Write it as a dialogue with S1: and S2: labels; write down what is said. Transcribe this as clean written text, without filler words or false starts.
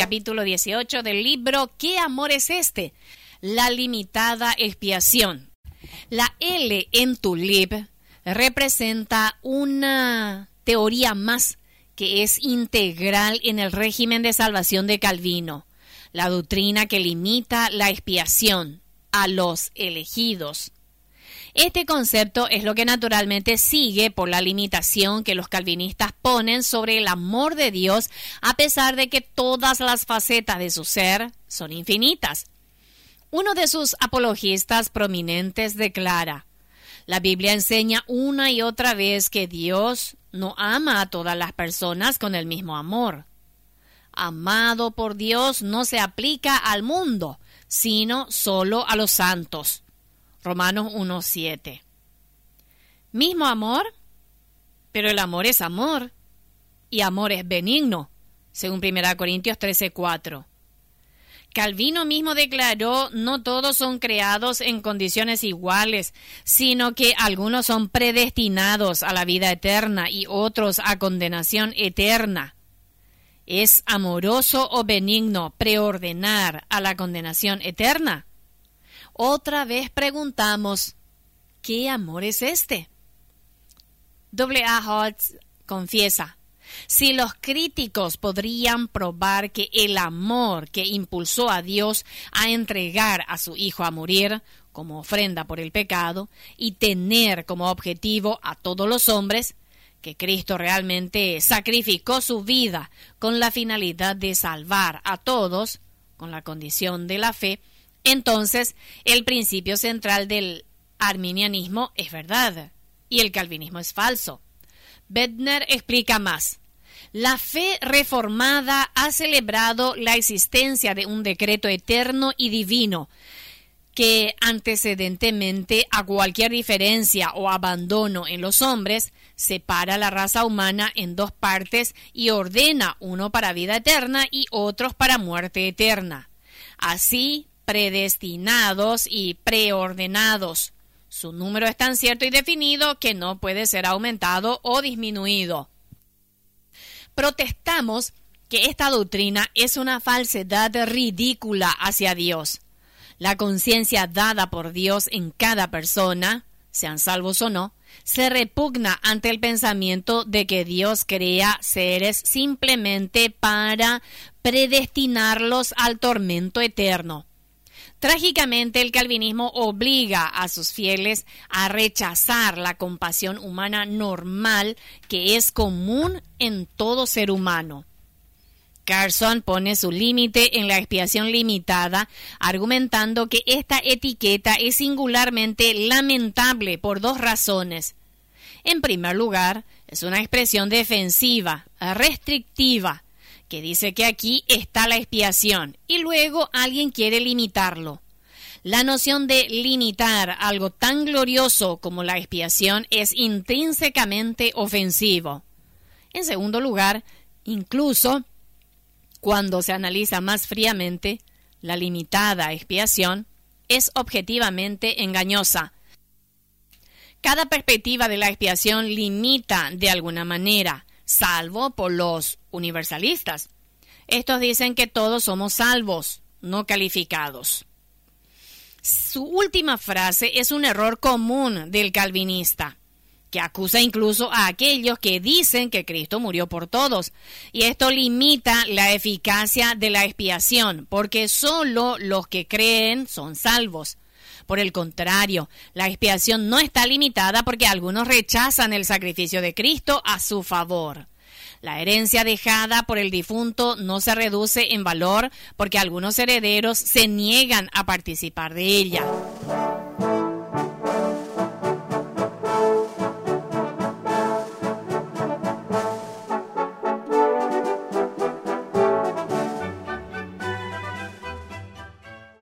S1: capítulo 18 del libro ¿Qué amor es este? La limitada expiación. La L en tulip representa una teoría más que es integral en el régimen de salvación de Calvino, la doctrina que limita la expiación a los elegidos. Este concepto es lo que naturalmente sigue por la limitación que los calvinistas ponen sobre el amor de Dios, a pesar de que todas las facetas de su ser son infinitas. Uno de sus apologistas prominentes declara: la Biblia enseña una y otra vez que Dios no ama a todas las personas con el mismo amor. Amado por Dios no se aplica al mundo, sino solo a los santos. Romanos 1:7. Mismo amor, pero el amor es amor, y amor es benigno, según 1 Corintios 13:4. Calvino mismo declaró: no todos son creados en condiciones iguales, sino que algunos son predestinados a la vida eterna y otros a condenación eterna. ¿Es amoroso o benigno preordenar a la condenación eterna? Otra vez preguntamos, ¿qué amor es este? A. Holtz confiesa: si los críticos podrían probar que el amor que impulsó a Dios a entregar a su Hijo a morir como ofrenda por el pecado y tener como objetivo a todos los hombres, que Cristo realmente sacrificó su vida con la finalidad de salvar a todos, con la condición de la fe, entonces el principio central del arminianismo es verdad y el calvinismo es falso. Bedner explica más. La fe reformada ha celebrado la existencia de un decreto eterno y divino que antecedentemente a cualquier diferencia o abandono en los hombres separa la raza humana en dos partes y ordena uno para vida eterna y otros para muerte eterna. Así, predestinados y preordenados. Su número es tan cierto y definido que no puede ser aumentado o disminuido. Protestamos que esta doctrina es una falsedad ridícula hacia Dios. La conciencia dada por Dios en cada persona, sean salvos o no, se repugna ante el pensamiento de que Dios crea seres simplemente para predestinarlos al tormento eterno. Trágicamente, el calvinismo obliga a sus fieles a rechazar la compasión humana normal que es común en todo ser humano. Carson pone su límite en la expiación limitada, argumentando que esta etiqueta es singularmente lamentable por dos razones. En primer lugar, es una expresión defensiva, restrictiva, que dice que aquí está la expiación, y luego alguien quiere limitarlo. La noción de limitar algo tan glorioso como la expiación es intrínsecamente ofensivo. En segundo lugar, incluso cuando se analiza más fríamente, la limitada expiación es objetivamente engañosa. Cada perspectiva de la expiación limita de alguna manera, salvo por los universalistas. Estos dicen que todos somos salvos, no calificados. Su última frase es un error común del calvinista, que acusa incluso a aquellos que dicen que Cristo murió por todos, y esto limita la eficacia de la expiación, porque solo los que creen son salvos. Por el contrario, la expiación no está limitada porque algunos rechazan el sacrificio de Cristo a su favor. La herencia dejada por el difunto no se reduce en valor porque algunos herederos se niegan a participar de ella.